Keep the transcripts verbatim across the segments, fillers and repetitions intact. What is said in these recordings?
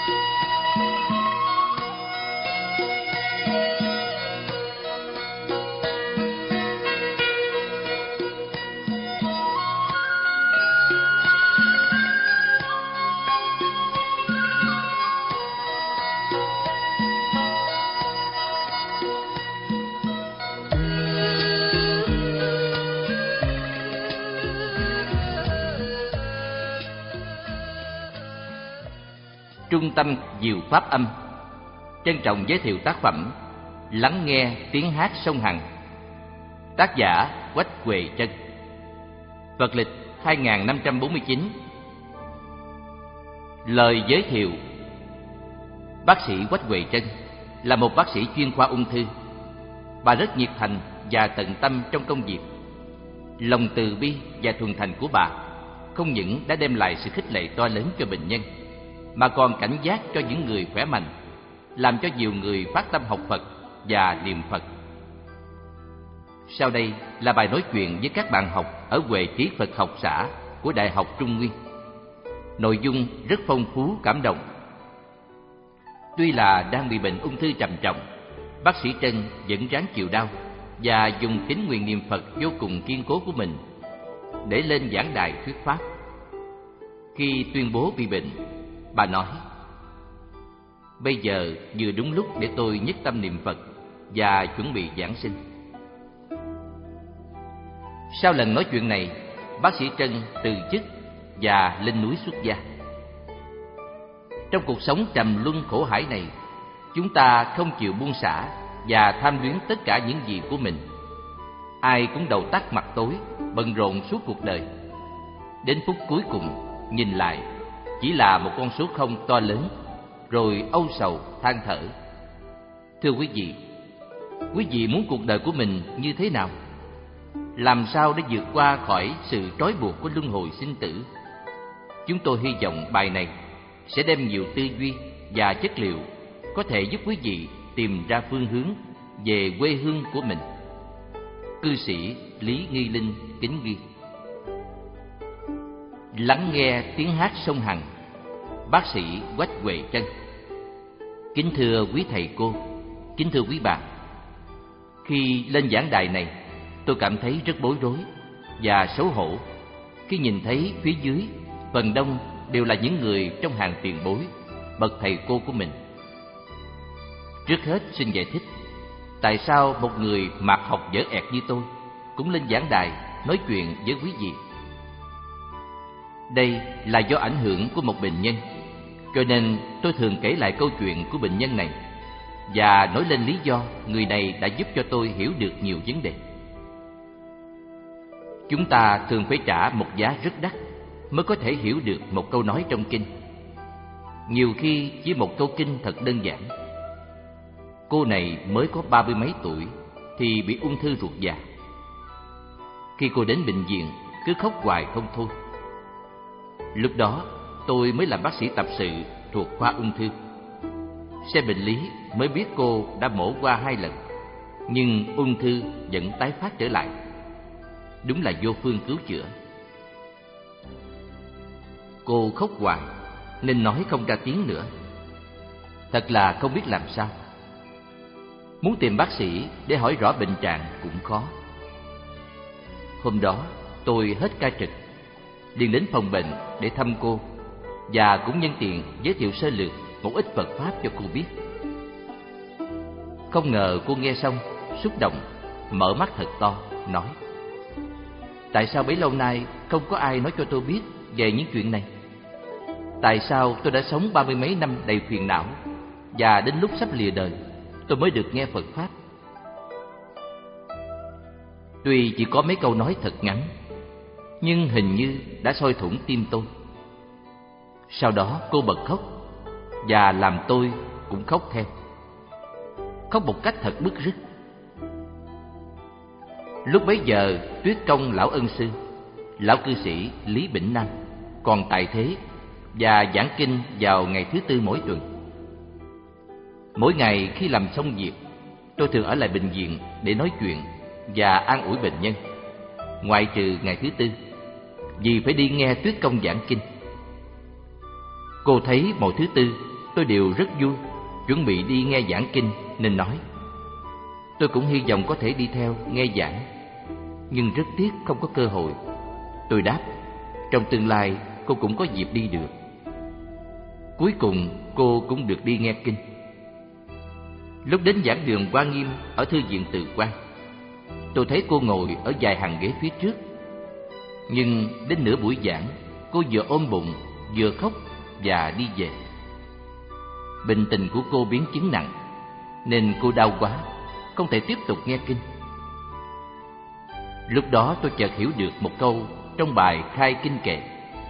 Trung tâm Diệu Pháp Âm trân trọng giới thiệu tác phẩm Lắng nghe tiếng hát sông Hằng, tác giả Quách Huệ Trân, Phật lịch hai nghìn năm trăm bốn mươi chín. Lời giới thiệu: bác sĩ Quách Huệ Trân là một bác sĩ chuyên khoa ung thư. Bà rất nhiệt thành và tận tâm trong công việc. Lòng từ bi và thuần thành của bà không những đã đem lại sự khích lệ to lớn cho bệnh nhân, mà còn cảnh giác cho những người khỏe mạnh, làm cho nhiều người phát tâm học Phật và niệm Phật. Sau đây là bài nói chuyện với các bạn học ở Huệ Trí Phật học xã của Đại học Trung Nguyên. Nội dung rất phong phú, cảm động. Tuy là đang bị bệnh ung thư trầm trọng, bác sĩ Trân vẫn ráng chịu đau và dùng tín nguyện niệm Phật vô cùng kiên cố của mình để lên giảng đài thuyết pháp. Khi tuyên bố bị bệnh, bà nói: bây giờ vừa đúng lúc để tôi nhất tâm niệm Phật và chuẩn bị giảng sinh. Sau lần nói chuyện này, bác sĩ Trân từ chức và lên núi xuất gia. Trong cuộc sống trầm luân khổ hải này, chúng ta không chịu buông xả và tham luyến tất cả những gì của mình. Ai cũng đầu tắt mặt tối, bận rộn suốt cuộc đời. Đến phút cuối cùng, nhìn lại chỉ là một con số không to lớn, rồi âu sầu than thở. Thưa quý vị, quý vị muốn cuộc đời của mình như thế nào? Làm sao để vượt qua khỏi sự trói buộc của luân hồi sinh tử? Chúng tôi hy vọng bài này sẽ đem nhiều tư duy và chất liệu có thể giúp quý vị tìm ra phương hướng về quê hương của mình. Cư sĩ Lý Nghi Linh kính ghi: lắng nghe tiếng hát sông Hằng, bác sĩ Quách Huệ Trân. Kính thưa quý thầy cô, kính thưa quý bạn, khi lên giảng đài này, tôi cảm thấy rất bối rối và xấu hổ khi nhìn thấy phía dưới phần đông đều là những người trong hàng tiền bối, bậc thầy cô của mình. Trước hết xin giải thích tại sao một người mạt học dở ẹt như tôi cũng lên giảng đài nói chuyện với quý vị. Đây là do ảnh hưởng của một bệnh nhân, cho nên tôi thường kể lại câu chuyện của bệnh nhân này và nói lên lý do người này đã giúp cho tôi hiểu được nhiều vấn đề. Chúng ta thường phải trả một giá rất đắt mới có thể hiểu được một câu nói trong kinh. Nhiều khi chỉ một câu kinh thật đơn giản. Cô này mới có ba mươi mấy tuổi thì bị ung thư ruột già. Khi cô đến bệnh viện cứ khóc hoài không thôi. Lúc đó tôi mới làm bác sĩ tập sự thuộc khoa ung thư. Xem bệnh lý mới biết cô đã mổ qua hai lần, nhưng ung thư vẫn tái phát trở lại. Đúng là vô phương cứu chữa. Cô khóc hoài nên nói không ra tiếng nữa. Thật là không biết làm sao. Muốn tìm bác sĩ để hỏi rõ bệnh trạng cũng khó. Hôm đó tôi hết ca trực, liền đến phòng bệnh để thăm cô và cũng nhân tiện giới thiệu sơ lược một ít Phật pháp cho cô biết. Không ngờ cô nghe xong xúc động, mở mắt thật to, nói: tại sao bấy lâu nay không có ai nói cho tôi biết về những chuyện này? Tại sao tôi đã sống ba mươi mấy năm đầy phiền não, và đến lúc sắp lìa đời tôi mới được nghe Phật pháp? Tuy chỉ có mấy câu nói thật ngắn, nhưng hình như đã soi thủng tim tôi. Sau đó cô bật khóc, và làm tôi cũng khóc theo. Khóc một cách thật bứt rứt. Lúc bấy giờ Tuyết Công lão ân sư, lão cư sĩ Lý Bỉnh Nam còn tại thế và giảng kinh vào ngày thứ tư mỗi tuần. Mỗi ngày khi làm xong việc, tôi thường ở lại bệnh viện để nói chuyện và an ủi bệnh nhân, ngoại trừ ngày thứ tư, vì phải đi nghe Tuyết Công giảng kinh. Cô thấy mỗi thứ tư tôi đều rất vui, chuẩn bị đi nghe giảng kinh nên nói: tôi cũng hy vọng có thể đi theo nghe giảng, nhưng rất tiếc không có cơ hội. Tôi đáp: trong tương lai cô cũng có dịp đi được. Cuối cùng cô cũng được đi nghe kinh. Lúc đến giảng đường Hoa Nghiêm ở thư viện Từ Quan, tôi thấy cô ngồi ở vài hàng ghế phía trước. Nhưng đến nửa buổi giảng, cô vừa ôm bụng, vừa khóc và đi về. Bệnh tình của cô biến chứng nặng, nên cô đau quá, không thể tiếp tục nghe kinh. Lúc đó tôi chợt hiểu được một câu trong bài khai kinh kệ: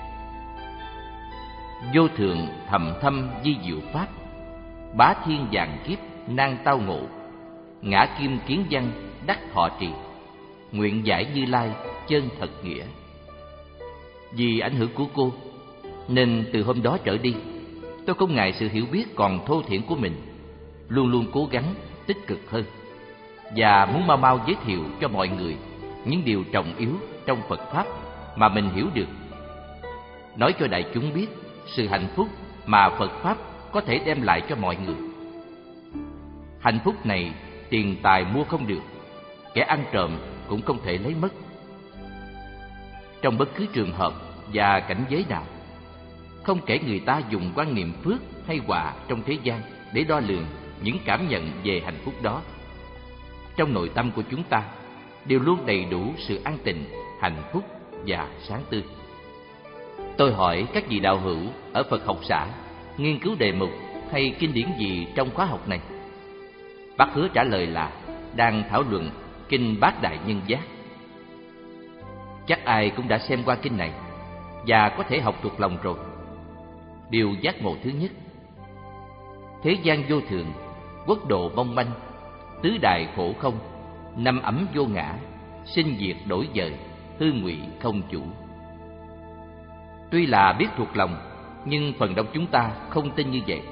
vô thượng thầm thâm di diệu pháp, bá thiên vạn kiếp nan tao ngộ, ngã kim kiến văn đắc thọ trì, nguyện giải Như Lai chân thật nghĩa. Vì ảnh hưởng của cô nên từ hôm đó trở đi, tôi không ngại sự hiểu biết còn thô thiển của mình, luôn luôn cố gắng tích cực hơn và muốn mau mau giới thiệu cho mọi người những điều trọng yếu trong Phật Pháp mà mình hiểu được, nói cho đại chúng biết sự hạnh phúc mà Phật Pháp có thể đem lại cho mọi người. Hạnh phúc này tiền tài mua không được, kẻ ăn trộm cũng không thể lấy mất. Trong bất cứ trường hợp và cảnh giới nào, không kể người ta dùng quan niệm phước hay họa trong thế gian để đo lường những cảm nhận về hạnh phúc đó, trong nội tâm của chúng ta đều luôn đầy đủ sự an tịnh, hạnh phúc và sáng tươi. Tôi hỏi các vị đạo hữu ở Phật học xã nghiên cứu đề mục hay kinh điển gì trong khóa học này? Bác Hứa trả lời là đang thảo luận kinh Bát Đại Nhân Giác. Chắc ai cũng đã xem qua kinh này và có thể học thuộc lòng rồi. Điều giác ngộ thứ nhất: thế gian vô thường, quốc độ mong manh, tứ đại khổ không, năm ấm vô ngã, sinh diệt đổi dời, hư ngụy không chủ. Tuy là biết thuộc lòng, nhưng phần đông chúng ta không tin như vậy.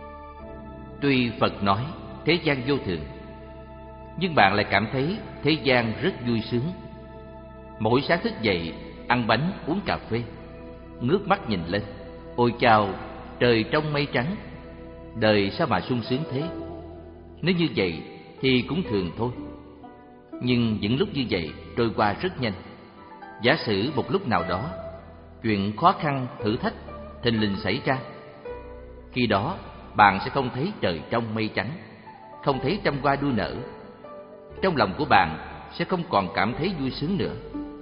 Tuy Phật nói thế gian vô thường, nhưng bạn lại cảm thấy thế gian rất vui sướng. Mỗi sáng thức dậy, ăn bánh, uống cà phê, ngước mắt nhìn lên, ôi chao, trời trong mây trắng, đời sao mà sung sướng thế. Nếu như vậy thì cũng thường thôi. Nhưng những lúc như vậy trôi qua rất nhanh. Giả sử một lúc nào đó, chuyện khó khăn, thử thách thình lình xảy ra, khi đó bạn sẽ không thấy trời trong mây trắng, không thấy trăm hoa đua nở. Trong lòng của bạn sẽ không còn cảm thấy vui sướng nữa.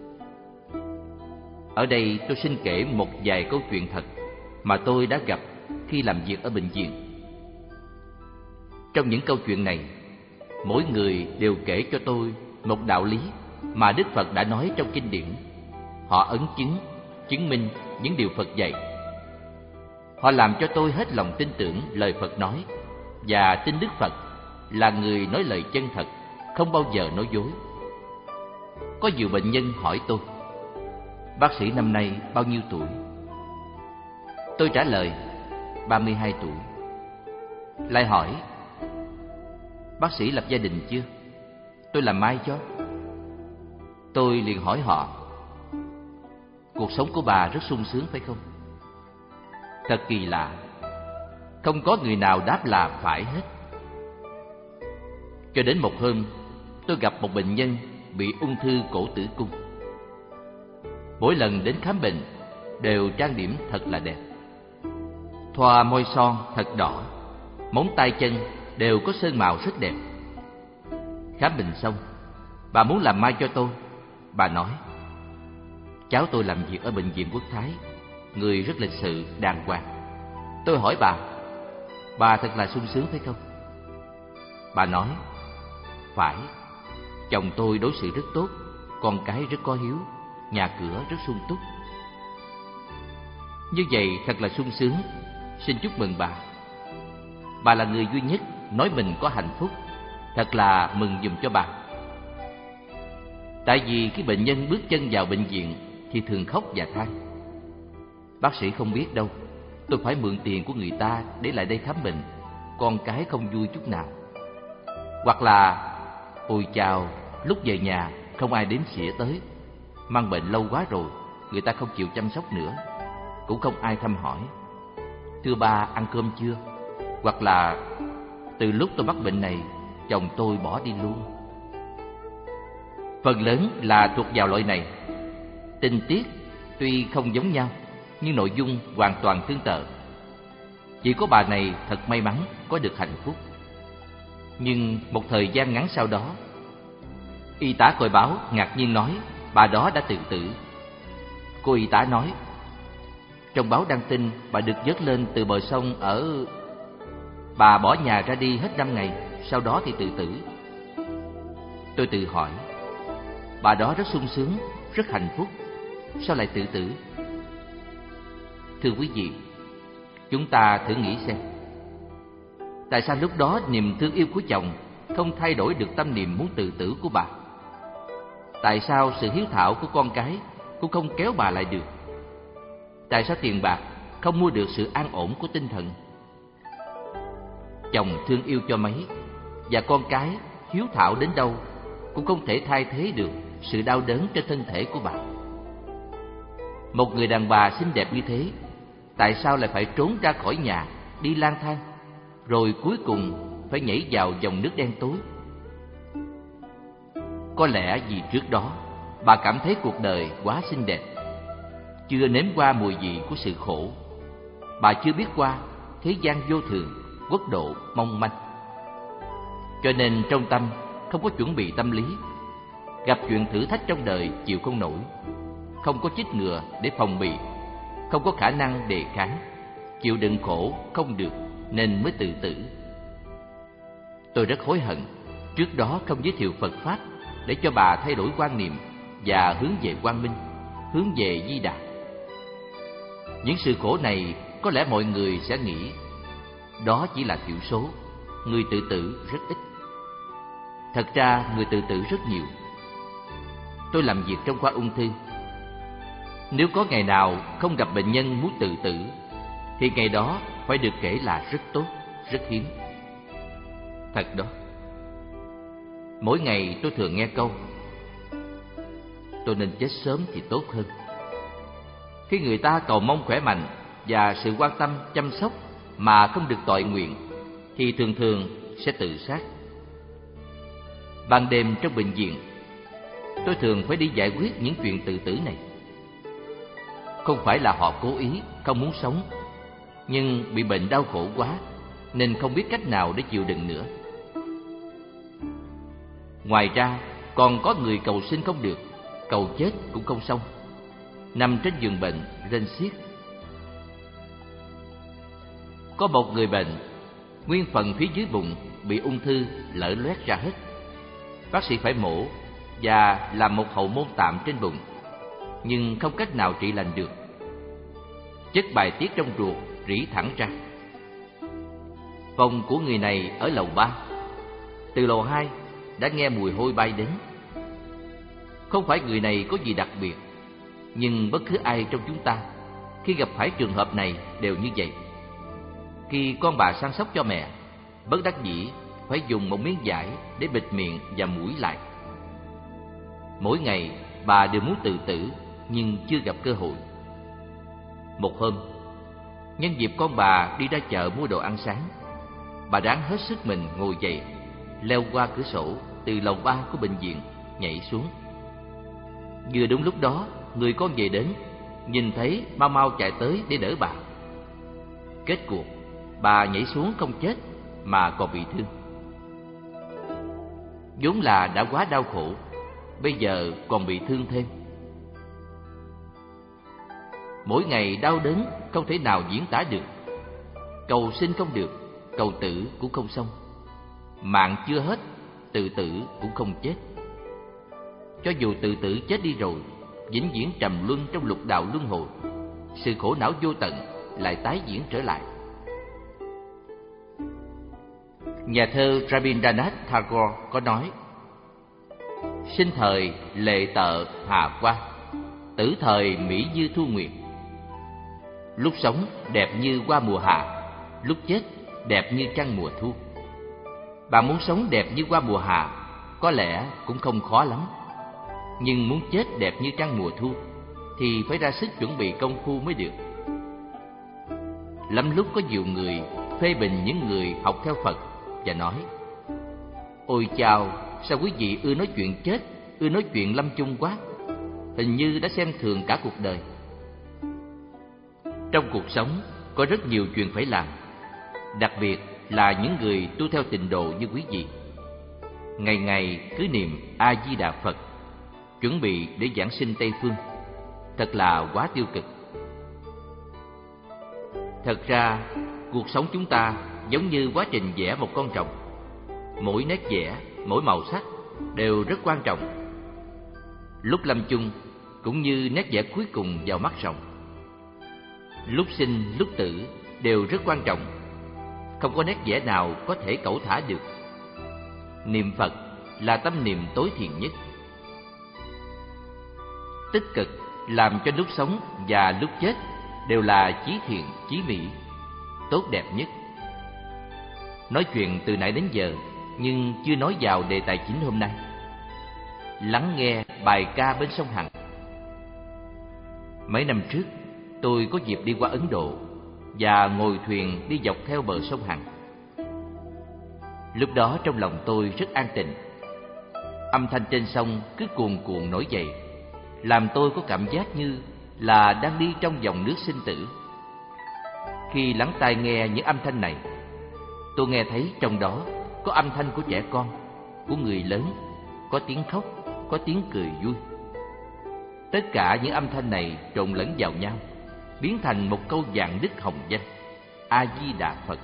Ở đây tôi xin kể một vài câu chuyện thật mà tôi đã gặp khi làm việc ở bệnh viện. Trong những câu chuyện này, mỗi người đều kể cho tôi một đạo lý mà Đức Phật đã nói trong kinh điển. Họ ấn chứng, chứng minh những điều Phật dạy. Họ làm cho tôi hết lòng tin tưởng lời Phật nói và tin Đức Phật là người nói lời chân thật, không bao giờ nói dối. Có nhiều bệnh nhân hỏi tôi: bác sĩ năm nay bao nhiêu tuổi? Tôi trả lời ba mươi hai tuổi. Lại hỏi: bác sĩ lập gia đình chưa? Tôi làm mai cho. Tôi liền hỏi họ: cuộc sống của bà rất sung sướng phải không? Thật kỳ lạ, không có người nào đáp là phải hết. Cho đến một hôm, tôi gặp một bệnh nhân bị ung thư cổ tử cung. Mỗi lần đến khám bệnh đều trang điểm thật là đẹp, thoa môi son thật đỏ, móng tay chân đều có sơn màu rất đẹp. Khám bệnh xong, bà muốn làm mai cho tôi. Bà nói: cháu tôi làm việc ở bệnh viện Quốc Thái, người rất lịch sự, đàng hoàng. Tôi hỏi bà: bà thật là sung sướng phải không? Bà nói: phải, chồng tôi đối xử rất tốt, con cái rất có hiếu, nhà cửa rất sung túc. Như vậy thật là sung sướng, xin chúc mừng bà. Bà là người duy nhất nói mình có hạnh phúc, thật là mừng giùm cho bà. Tại vì khi bệnh nhân bước chân vào bệnh viện thì thường khóc và than: bác sĩ không biết đâu, tôi phải mượn tiền của người ta để lại đây khám bệnh, con cái không vui chút nào. Hoặc là: ôi chào, lúc về nhà không ai đếm xỉa tới, mang bệnh lâu quá rồi, người ta không chịu chăm sóc nữa, cũng không ai thăm hỏi. Thưa ba, ăn cơm chưa? hoặc là từ lúc tôi mắc bệnh này, chồng tôi bỏ đi luôn. Phần lớn là thuộc vào loại này. Tình tiết tuy không giống nhau, nhưng nội dung hoàn toàn tương tự. Chỉ có bà này thật may mắn có được hạnh phúc. Nhưng một thời gian ngắn sau đó, y tá coi báo ngạc nhiên nói bà đó đã tự tử. Cô y tá nói, trong báo đăng tin bà được vớt lên từ bờ sông ở... Bà bỏ nhà ra đi hết năm ngày, sau đó thì tự tử. Tôi tự hỏi, bà đó rất sung sướng, rất hạnh phúc, sao lại tự tử? Thưa quý vị, chúng ta thử nghĩ xem, tại sao lúc đó niềm thương yêu của chồng không thay đổi được tâm niệm muốn tự tử của bà? Tại sao sự hiếu thảo của con cái cũng không kéo bà lại được? Tại sao tiền bạc không mua được sự an ổn của tinh thần? Chồng thương yêu cho mấy và con cái hiếu thảo đến đâu cũng không thể thay thế được sự đau đớn trên thân thể của bà. Một người đàn bà xinh đẹp như thế, tại sao lại phải trốn ra khỏi nhà, đi lang thang, rồi cuối cùng phải nhảy vào dòng nước đen tối? Có lẽ vì trước đó bà cảm thấy cuộc đời quá xinh đẹp, chưa nếm qua mùi vị của sự khổ. Bà chưa biết qua thế gian vô thường, quốc độ mong manh, cho nên trong tâm không có chuẩn bị tâm lý. Gặp chuyện thử thách trong đời chịu không nổi, không có chích ngừa để phòng bị, không có khả năng đề kháng, chịu đựng khổ không được nên mới tự tử. Tôi rất hối hận trước đó không giới thiệu Phật Pháp để cho bà thay đổi quan niệm và hướng về quang minh, hướng về Di Đà. Những sự khổ này có lẽ mọi người sẽ nghĩ đó chỉ là thiểu số, người tự tử rất ít. Thật ra người tự tử rất nhiều. Tôi làm việc trong khoa ung thư. Nếu có ngày nào không gặp bệnh nhân muốn tự tử, thì ngày đó phải được kể là rất tốt, rất hiếm. Thật đó. Mỗi ngày tôi thường nghe câu, tôi nên chết sớm thì tốt hơn. Khi người ta cầu mong khỏe mạnh và sự quan tâm, chăm sóc mà không được toại nguyện, thì thường thường sẽ tự sát. Ban đêm trong bệnh viện, tôi thường phải đi giải quyết những chuyện tự tử này. Không phải là họ cố ý không muốn sống, nhưng bị bệnh đau khổ quá nên không biết cách nào để chịu đựng nữa. Ngoài ra còn có người cầu sinh không được, cầu chết cũng không xong, nằm trên giường bệnh rên xiết. Có một người bệnh, nguyên phần phía dưới bụng bị ung thư lở loét ra hết. Bác sĩ phải mổ và làm một hậu môn tạm trên bụng, nhưng không cách nào trị lành được. Chất bài tiết trong ruột rỉ thẳng ra. Phòng của người này ở lầu ba. Từ lầu hai đã nghe mùi hôi bay đến. Không phải người này có gì đặc biệt, nhưng bất cứ ai trong chúng ta khi gặp phải trường hợp này đều như vậy. Khi con bà săn sóc cho mẹ, bất đắc dĩ phải dùng một miếng vải để bịt miệng và mũi lại. Mỗi ngày bà đều muốn tự tử nhưng chưa gặp cơ hội. Một hôm, nhân dịp con bà đi ra chợ mua đồ ăn sáng, bà ráng hết sức mình ngồi dậy, leo qua cửa sổ từ lầu ba của bệnh viện nhảy xuống. Vừa đúng lúc đó, người con về đến, nhìn thấy mau mau chạy tới để đỡ bà. Kết cuộc, bà nhảy xuống không chết mà còn bị thương. Vốn là đã quá đau khổ, bây giờ còn bị thương thêm. Mỗi ngày đau đớn không thể nào diễn tả được. Cầu sinh không được, cầu tử cũng không xong. Mạng chưa hết, tự tử cũng không chết. Cho dù tự tử chết đi rồi, vĩnh viễn trầm luân trong lục đạo luân hồi, sự khổ não vô tận lại tái diễn trở lại. Nhà thơ Rabindranath Tagore có nói: sinh thời lệ tợ hà qua, tử thời mỹ như thu nguyệt. Lúc sống đẹp như hoa mùa hạ, lúc chết đẹp như trăng mùa thu. Bạn muốn sống đẹp như hoa mùa hạ có lẽ cũng không khó lắm, nhưng muốn chết đẹp như trăng mùa thu thì phải ra sức chuẩn bị công phu mới được. Lắm lúc có nhiều người phê bình những người học theo Phật và nói: ôi chao, sao quý vị ưa nói chuyện chết, ưa nói chuyện lâm chung quá, hình như đã xem thường cả cuộc đời. Trong cuộc sống có rất nhiều chuyện phải làm, đặc biệt là những người tu theo tịnh độ như quý vị. Ngày ngày cứ niệm A Di Đà Phật, chuẩn bị để giảng sinh Tây Phương, thật là quá tiêu cực. Thật ra cuộc sống chúng ta giống như quá trình vẽ một con rồng. Mỗi nét vẽ, mỗi màu sắc đều rất quan trọng. Lúc lâm chung cũng như nét vẽ cuối cùng vào mắt rồng. Lúc sinh, lúc tử đều rất quan trọng. Không có nét vẽ nào có thể cẩu thả được. Niệm Phật là tâm niệm tối thiện nhất. Tích cực làm cho lúc sống và lúc chết đều là chí thiện, chí mỹ, tốt đẹp nhất. Nói chuyện từ nãy đến giờ nhưng chưa nói vào đề tài chính hôm nay. Lắng nghe bài ca bên sông Hằng. Mấy năm trước, tôi có dịp đi qua Ấn Độ và ngồi thuyền đi dọc theo bờ sông Hằng. Lúc đó trong lòng tôi rất an tịnh. Âm thanh trên sông cứ cuồn cuộn nổi dậy, làm tôi có cảm giác như là đang đi trong dòng nước sinh tử. Khi lắng tai nghe những âm thanh này, tôi nghe thấy trong đó có âm thanh của trẻ con, của người lớn, có tiếng khóc, có tiếng cười vui. Tất cả những âm thanh này trộn lẫn vào nhau, biến thành một câu vạn đức hồng danh: A Di Đà Phật.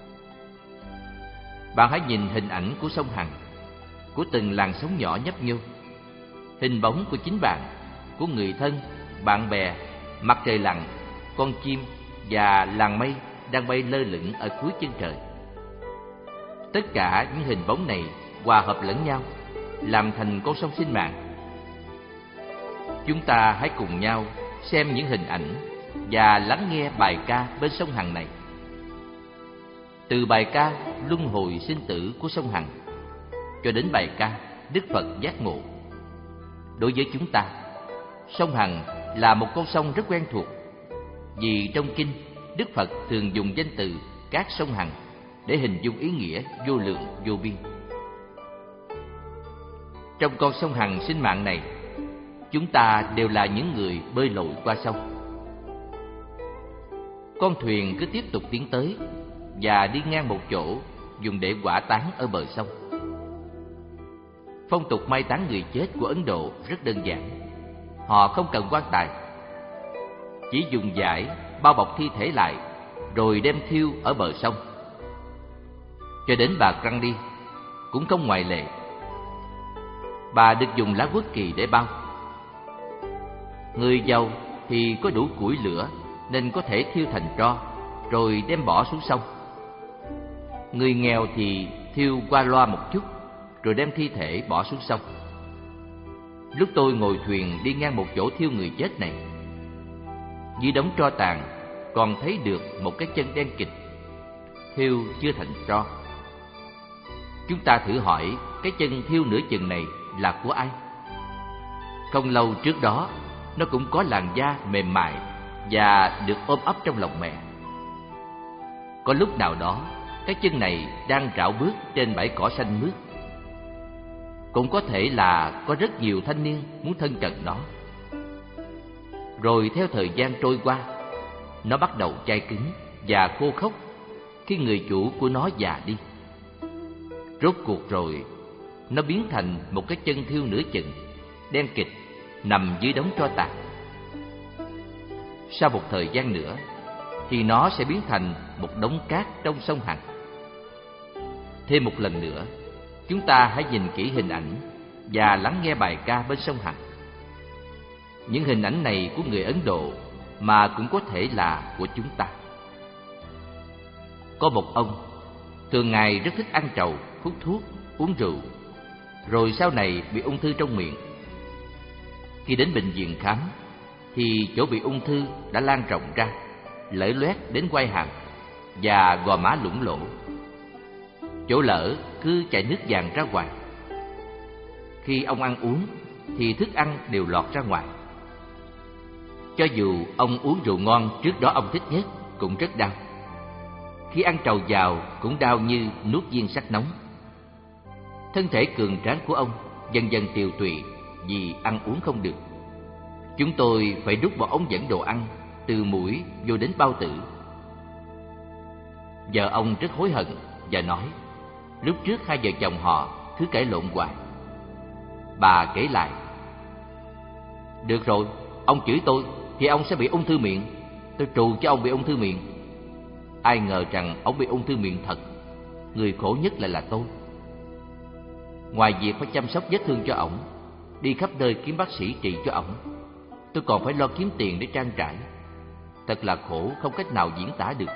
Bạn hãy nhìn hình ảnh của sông Hằng, của từng làn sóng nhỏ nhấp nhô, hình bóng của chính bạn, của người thân, bạn bè, mặt trời lặn, con chim và làn mây đang bay lơ lửng ở cuối chân trời. Tất cả những hình bóng này hòa hợp lẫn nhau, làm thành con sông sinh mạng. Chúng ta hãy cùng nhau xem những hình ảnh và lắng nghe bài ca bên sông Hằng này. Từ bài ca luân hồi sinh tử của sông Hằng cho đến bài ca Đức Phật giác ngộ. Đối với chúng ta, sông Hằng là một con sông rất quen thuộc, vì trong kinh Đức Phật thường dùng danh từ các sông Hằng để hình dung ý nghĩa vô lượng vô biên. Trong con sông Hằng sinh mạng này, chúng ta đều là những người bơi lội qua sông. Con thuyền cứ tiếp tục tiến tới và đi ngang một chỗ dùng để hỏa táng ở bờ sông. Phong tục mai táng người chết của Ấn Độ rất đơn giản. Họ không cần quan tài, chỉ dùng vải bao bọc thi thể lại rồi đem thiêu ở bờ sông. Cho đến bà Grandi cũng không ngoại lệ. Bà được dùng lá quất kỳ để bao. Người giàu thì có đủ củi lửa nên có thể thiêu thành tro rồi đem bỏ xuống sông. Người nghèo thì thiêu qua loa một chút rồi đem thi thể bỏ xuống sông. Lúc tôi ngồi thuyền đi ngang một chỗ thiêu người chết này, dưới đống tro tàn còn thấy được một cái chân đen kịt, thiêu chưa thành tro. Chúng ta thử hỏi cái chân thiêu nửa chừng này là của ai? Không lâu trước đó, nó cũng có làn da mềm mại và được ôm ấp trong lòng mẹ. Có lúc nào đó, cái chân này đang rảo bước trên bãi cỏ xanh mướt. Cũng có thể là có rất nhiều thanh niên muốn thân cận nó. Rồi theo thời gian trôi qua, nó bắt đầu chai cứng và khô khốc khi người chủ của nó già đi. Rốt cuộc rồi, nó biến thành một cái chân thiêu nửa chừng, đen kịt, nằm dưới đống tro tàn. Sau một thời gian nữa, thì nó sẽ biến thành một đống cát trong sông Hằng. Thêm một lần nữa, chúng ta hãy nhìn kỹ hình ảnh và lắng nghe bài ca bên sông Hằng. Những hình ảnh này của người Ấn Độ mà cũng có thể là của chúng ta. Có một ông, thường ngày rất thích ăn trầu, hút thuốc, uống rượu, rồi sau này bị ung thư trong miệng. Khi đến bệnh viện khám, thì chỗ bị ung thư đã lan rộng ra, lở loét đến quai hàm và gò má lủng lỗ. Chỗ lở cứ chảy nước vàng ra ngoài. Khi ông ăn uống thì thức ăn đều lọt ra ngoài. Cho dù ông uống rượu ngon trước đó ông thích nhất cũng rất đau. khi ăn trầu vào cũng đau như nuốt viên sắt nóng. Thân thể cường tráng của ông dần dần tiều tụy vì ăn uống không được. Chúng tôi phải đút một ống dẫn đồ ăn từ mũi vô đến bao tử. Vợ ông rất hối hận và nói lúc trước hai vợ chồng họ cứ cãi lộn hoài. Bà kể lại: được rồi, ông chửi tôi thì ông sẽ bị ung thư miệng. Tôi trù cho ông bị ung thư miệng. Ai ngờ rằng ông bị ung thư miệng thật. Người khổ nhất lại là tôi. Ngoài việc phải chăm sóc vết thương cho ổng, đi khắp nơi kiếm bác sĩ trị cho ổng, tôi còn phải lo kiếm tiền để trang trải. Thật là khổ không cách nào diễn tả được.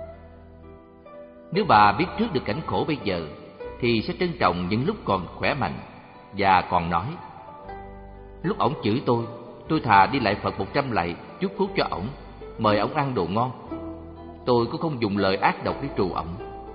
Nếu bà biết trước được cảnh khổ bây giờ thì sẽ trân trọng những lúc còn khỏe mạnh. Và còn nói: lúc ổng chửi tôi, tôi thà đi lại Phật một trăm lạy chúc phúc cho ổng, mời ổng ăn đồ ngon. Tôi cũng không dùng lời ác độc để trù ổng.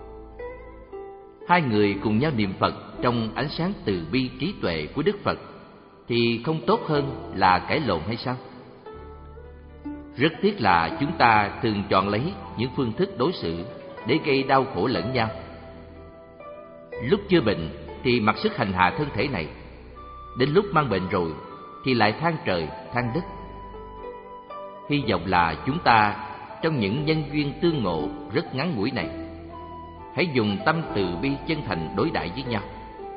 Hai người cùng nhau niệm Phật trong ánh sáng từ bi trí tuệ của Đức Phật thì không tốt hơn là cãi lộn hay sao? Rất tiếc là chúng ta thường chọn lấy những phương thức đối xử để gây đau khổ lẫn nhau. Lúc chưa bệnh thì mặc sức hành hạ thân thể này, đến lúc mang bệnh rồi thì lại than trời than đất. Hy vọng là chúng ta trong những nhân duyên tương ngộ rất ngắn ngủi này, hãy dùng tâm từ bi chân thành đối đãi với nhau.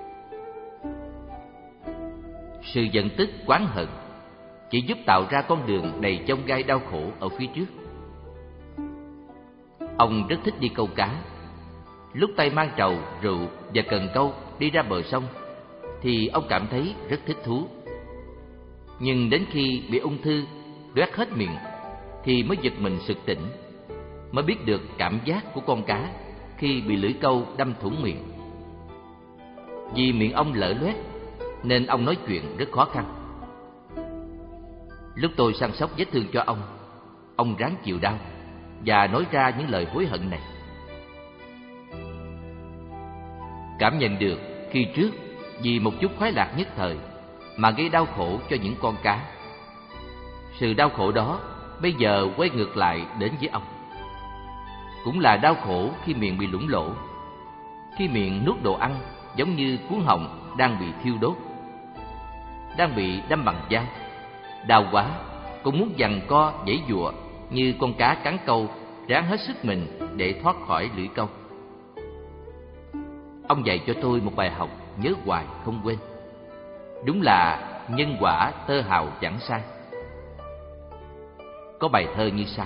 Sự giận tức oán hận chỉ giúp tạo ra con đường đầy chông gai đau khổ ở phía trước. Ông rất thích đi câu cá. Lúc tay mang trầu, rượu và cần câu đi ra bờ sông thì ông cảm thấy rất thích thú. Nhưng đến khi bị ung thư loét hết miệng thì mới giật mình sực tỉnh, mới biết được cảm giác của con cá khi bị lưỡi câu đâm thủng miệng. Vì miệng ông lở loét nên ông nói chuyện rất khó khăn. Lúc tôi săn sóc vết thương cho ông, ông ráng chịu đau và nói ra những lời hối hận này. Cảm nhận được khi trước vì một chút khoái lạc nhất thời mà gây đau khổ cho những con cá. Sự đau khổ đó bây giờ quay ngược lại đến với ông. Cũng là đau khổ khi miệng bị lủng lỗ, khi miệng nuốt đồ ăn giống như cuống họng đang bị thiêu đốt, đang bị đâm bằng dao. Đau quá cũng muốn giằng co giãy giụa như con cá cắn câu, ráng hết sức mình để thoát khỏi lưỡi câu. Ông dạy cho tôi một bài học nhớ hoài không quên. Đúng là nhân quả tơ hào chẳng sai. Có bài thơ như sau: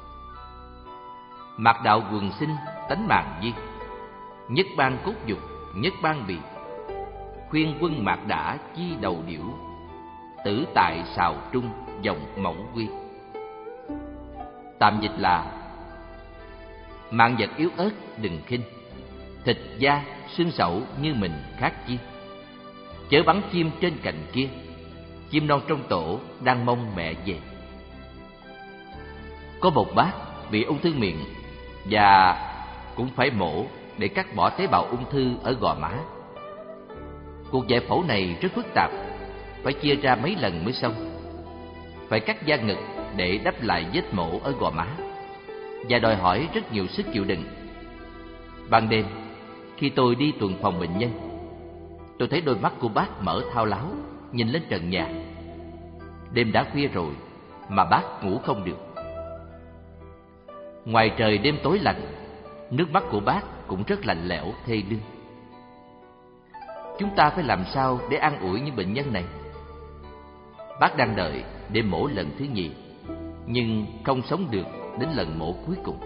mạt đạo quần sinh tánh màng di, nhất ban cốt dục nhất ban bì, khuyên quân mạt đã chi đầu điểu, tử tại sào trung dòng mẫu quy. Tạm dịch là: mạng vật yếu ớt đừng khinh, thịt da xương sẩu như mình khác chi. Chớ bắn chim trên cành kia, chim non trong tổ đang mong mẹ về. Có một bác bị ung thư miệng và cũng phải mổ để cắt bỏ tế bào ung thư ở gò má. Cuộc giải phẫu này rất phức tạp, phải chia ra mấy lần mới xong. Phải cắt da ngực để đắp lại vết mổ ở gò má, và đòi hỏi rất nhiều sức chịu đựng. Ban đêm, khi tôi đi tuần phòng bệnh nhân, tôi thấy đôi mắt của bác mở thao láo, nhìn lên trần nhà. Đêm đã khuya rồi mà bác ngủ không được. Ngoài trời đêm tối lạnh, nước mắt của bác cũng rất lạnh lẽo thê lương. Chúng ta phải làm sao để an ủi những bệnh nhân này? Bác đang đợi để mổ lần thứ nhì, nhưng không sống được đến lần mổ cuối cùng.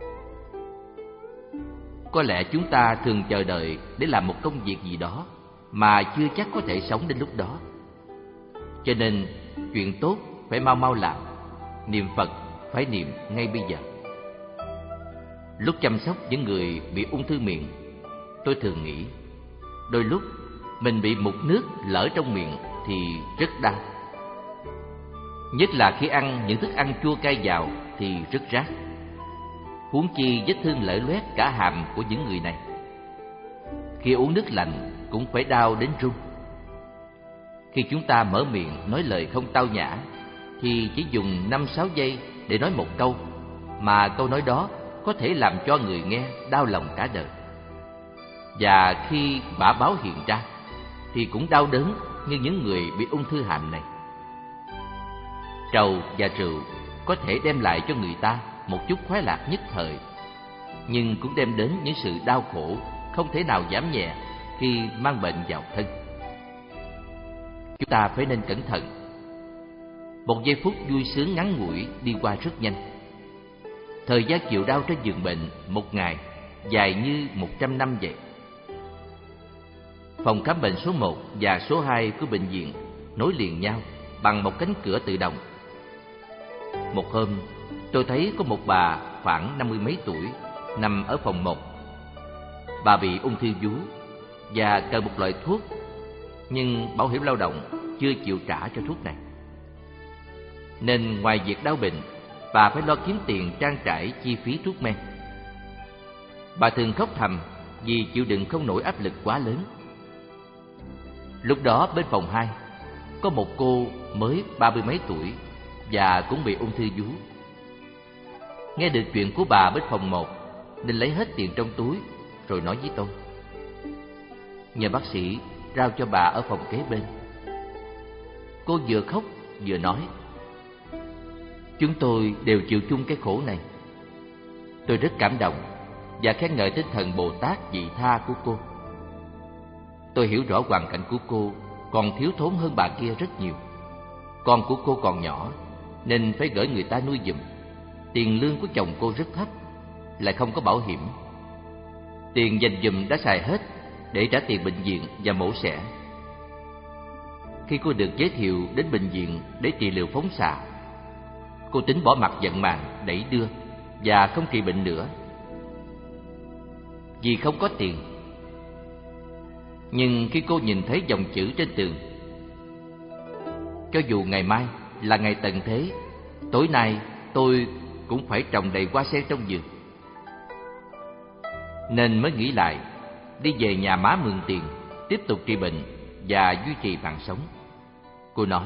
Có lẽ chúng ta thường chờ đợi để làm một công việc gì đó mà chưa chắc có thể sống đến lúc đó. Cho nên chuyện tốt phải mau mau làm, niệm Phật phải niệm ngay bây giờ. Lúc chăm sóc những người bị ung thư miệng, tôi thường nghĩ đôi lúc mình bị mụt nước lỡ trong miệng thì rất đau. Nhất là khi ăn những thức ăn chua cay vào thì rất rát. Huống chi vết thương lở loét cả hàm của những người này. Khi uống nước lạnh cũng phải đau đến run. Khi chúng ta mở miệng nói lời không tao nhã thì chỉ dùng năm sáu giây để nói một câu, mà câu nói đó có thể làm cho người nghe đau lòng cả đời. Và khi bả báo hiện ra thì cũng đau đớn như những người bị ung thư hàm này. Trầu và rượu có thể đem lại cho người ta một chút khoái lạc nhất thời, nhưng cũng đem đến những sự đau khổ không thể nào giảm nhẹ khi mang bệnh vào thân. Chúng ta phải nên cẩn thận. Một giây phút vui sướng ngắn ngủi đi qua rất nhanh. Thời gian chịu đau trên giường bệnh một ngày dài như một trăm năm vậy. Phòng khám bệnh số một và số hai của bệnh viện nối liền nhau bằng một cánh cửa tự động. Một hôm, tôi thấy có một bà khoảng năm mươi mấy tuổi nằm ở phòng một. Bà bị ung thư vú và cần một loại thuốc, nhưng bảo hiểm lao động chưa chịu trả cho thuốc này. Nên ngoài việc đau bệnh, bà phải lo kiếm tiền trang trải chi phí thuốc men. Bà thường khóc thầm vì chịu đựng không nổi áp lực quá lớn. Lúc đó bên phòng hai có một cô mới ba mươi mấy tuổi và cũng bị ung thư vú. Nghe được chuyện của bà bên phòng một nên lấy hết tiền trong túi rồi nói với tôi: nhờ bác sĩ rao cho bà ở phòng kế bên. Cô vừa khóc vừa nói: chúng tôi đều chịu chung cái khổ này. Tôi rất cảm động và khen ngợi tinh thần Bồ Tát vị tha của cô. Tôi hiểu rõ hoàn cảnh của cô còn thiếu thốn hơn bà kia rất nhiều. Con của cô còn nhỏ nên phải gửi người ta nuôi giùm. Tiền lương của chồng cô rất thấp, lại không có bảo hiểm. Tiền dành dùm đã xài hết để trả tiền bệnh viện và mổ xẻ. Khi cô được giới thiệu đến bệnh viện để trị liệu phóng xạ, cô tính bỏ mặc vận mạng đẩy đưa và không trị bệnh nữa vì không có tiền. Nhưng khi cô nhìn thấy dòng chữ trên tường: cho dù ngày mai là ngày tận thế, tối nay tôi cũng phải trồng đầy hoa sen trong vườn, nên mới nghĩ lại đi về nhà má mượn tiền, tiếp tục trị bệnh và duy trì mạng sống. Cô nói: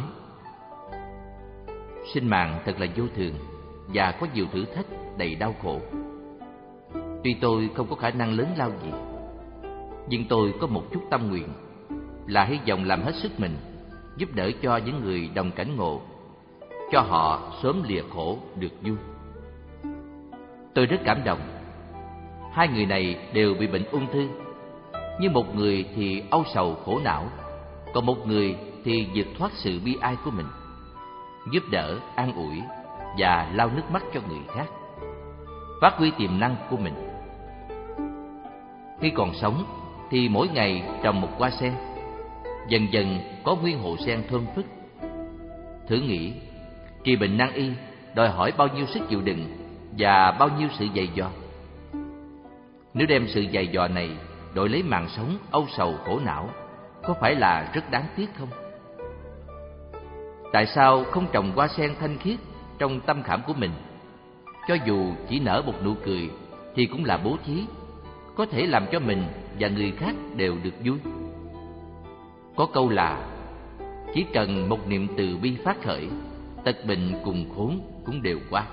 sinh mạng thật là vô thường và có nhiều thử thách đầy đau khổ. Tuy tôi không có khả năng lớn lao gì, nhưng tôi có một chút tâm nguyện là hy vọng làm hết sức mình giúp đỡ cho những người đồng cảnh ngộ, cho họ sớm lìa khổ được vui. Tôi rất cảm động. Hai người này đều bị bệnh ung thư, nhưng một người thì âu sầu khổ não, còn một người thì vượt thoát sự bi ai của mình, giúp đỡ, an ủi và lau nước mắt cho người khác, phát huy tiềm năng của mình. Khi còn sống thì mỗi ngày trồng một hoa sen, dần dần có nguyên hồ sen thơm phức. Thử nghĩ, trị bệnh nan y đòi hỏi bao nhiêu sức chịu đựng và bao nhiêu sự dày dò. Nếu đem sự dày dò này đổi lấy mạng sống âu sầu khổ não, có phải là rất đáng tiếc không? Tại sao không trồng hoa sen thanh khiết trong tâm khảm của mình? Cho dù chỉ nở một nụ cười thì cũng là bố thí, có thể làm cho mình và người khác đều được vui. Có câu là chỉ cần một niệm từ bi phát khởi, tật bệnh cùng khốn cũng đều qua.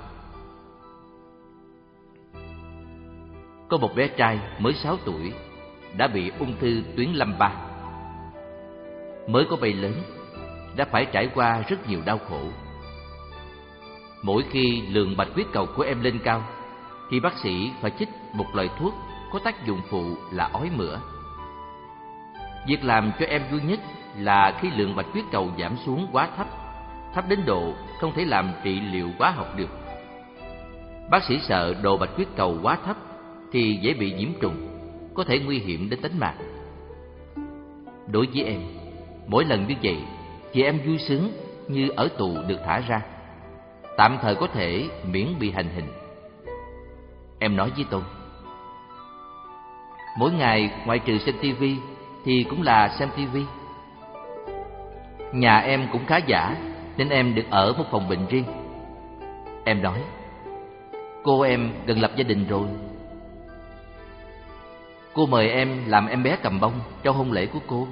Có một bé trai mới sáu tuổi đã bị ung thư tuyến lâm ba. Mới có bay lớn đã phải trải qua rất nhiều đau khổ. Mỗi khi lượng bạch huyết cầu của em lên cao thì bác sĩ phải chích một loại thuốc có tác dụng phụ là ói mửa. Việc làm cho em vui nhất là khi lượng bạch huyết cầu giảm xuống quá thấp, thấp đến độ không thể làm trị liệu hóa học được. Bác sĩ sợ độ bạch huyết cầu quá thấp thì dễ bị nhiễm trùng, có thể nguy hiểm đến tính mạng. Đối với em, mỗi lần như vậy thì em vui sướng như ở tù được thả ra, tạm thời có thể miễn bị hành hình. Em nói với tôi: mỗi ngày ngoại trừ xem tivi thì cũng là xem tivi. Nhà em cũng khá giả nên em được ở một phòng bệnh riêng. Em nói: cô em gần lập gia đình rồi. Cô mời em làm em bé cầm bông trong hôn lễ của cô.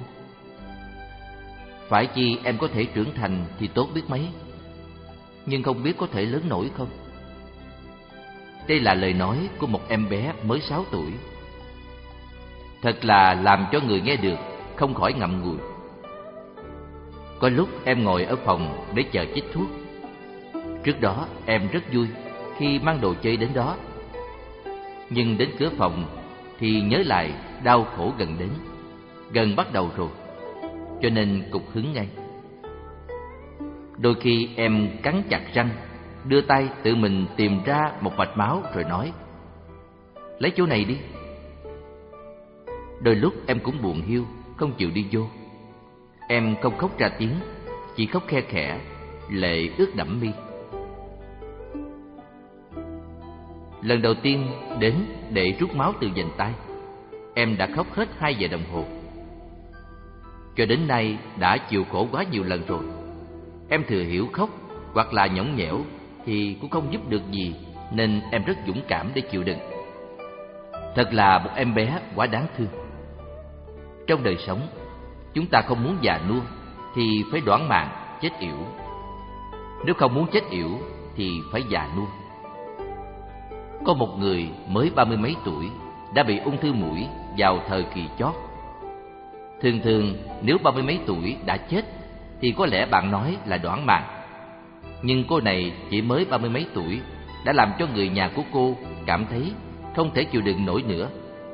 Phải chi em có thể trưởng thành thì tốt biết mấy, nhưng không biết có thể lớn nổi không. Đây là lời nói của một em bé mới sáu tuổi. Thật là làm cho người nghe được không khỏi ngậm ngùi. Có lúc em ngồi ở phòng để chờ chích thuốc. Trước đó em rất vui khi mang đồ chơi đến đó. Nhưng đến cửa phòng thì nhớ lại đau khổ gần đến, gần bắt đầu rồi, cho nên cục hứng ngay. Đôi khi em cắn chặt răng, đưa tay tự mình tìm ra một mạch máu rồi nói: lấy chỗ này đi. Đôi lúc em cũng buồn hiu, không chịu đi vô. Em không khóc ra tiếng, chỉ khóc khe khẽ, lệ ướt đẫm mi. Lần đầu tiên đến để rút máu từ vành tay, em đã khóc hết hai giờ đồng hồ. Cho đến nay đã chịu khổ quá nhiều lần rồi. Em thừa hiểu khóc hoặc là nhõng nhẽo thì cũng không giúp được gì, nên em rất dũng cảm để chịu đựng. Thật là một em bé quá đáng thương. Trong đời sống, chúng ta không muốn già nua thì phải đoản mạng, chết yểu. Nếu không muốn chết yểu thì phải già nua. Có một người mới ba mươi mấy tuổi đã bị ung thư mũi vào thời kỳ chót. Thường thường nếu ba mươi mấy tuổi đã chết thì có lẽ bạn nói là đoản mạng. Nhưng cô này chỉ mới ba mươi mấy tuổi đã làm cho người nhà của cô cảm thấy không thể chịu đựng nổi nữa.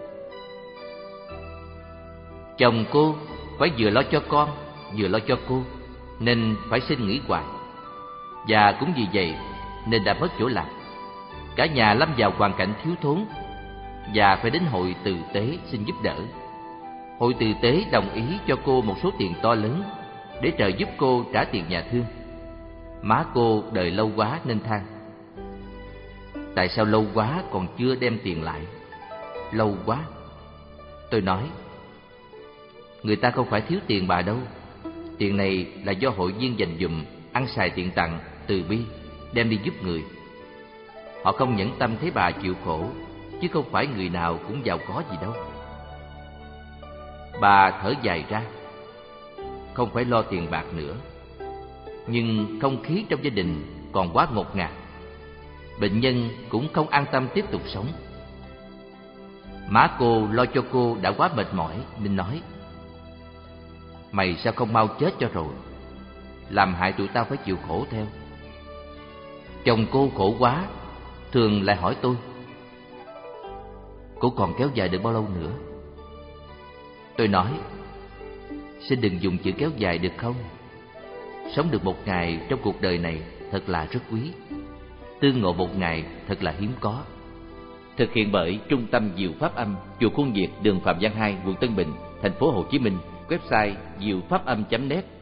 Chồng cô phải vừa lo cho con, vừa lo cho cô, nên phải xin nghỉ hoài. Và cũng vì vậy nên đã mất chỗ làm. Cả nhà lâm vào hoàn cảnh thiếu thốn và phải đến hội từ tế xin giúp đỡ. Hội từ tế đồng ý cho cô một số tiền to lớn để trợ giúp cô trả tiền nhà thương. Má cô đợi lâu quá nên than: tại sao lâu quá còn chưa đem tiền lại? Lâu quá. Tôi nói: người ta không phải thiếu tiền bà đâu. Tiền này là do hội viên dành dụm, ăn xài tiện tặng, từ bi, đem đi giúp người. Họ không nhẫn tâm thấy bà chịu khổ, chứ không phải người nào cũng giàu có gì đâu. Bà thở dài ra: không phải lo tiền bạc nữa, nhưng không khí trong gia đình còn quá ngột ngạt. Bệnh nhân cũng không an tâm tiếp tục sống. Má cô lo cho cô đã quá mệt mỏi nên nói: mày sao không mau chết cho rồi, làm hại tụi tao phải chịu khổ theo. Chồng cô khổ quá, thường lại hỏi tôi: cô còn kéo dài được bao lâu nữa? Tôi nói: xin đừng dùng chữ kéo dài được không? Sống được một ngày trong cuộc đời này thật là rất quý. Tương ngộ một ngày thật là hiếm có. Thực hiện bởi Trung tâm Diệu Pháp Âm, chùa Khuôn Việt, đường Phạm Văn hai, quận Tân Bình, thành phố Hồ Chí Minh. Website diệu pháp âm chấm net.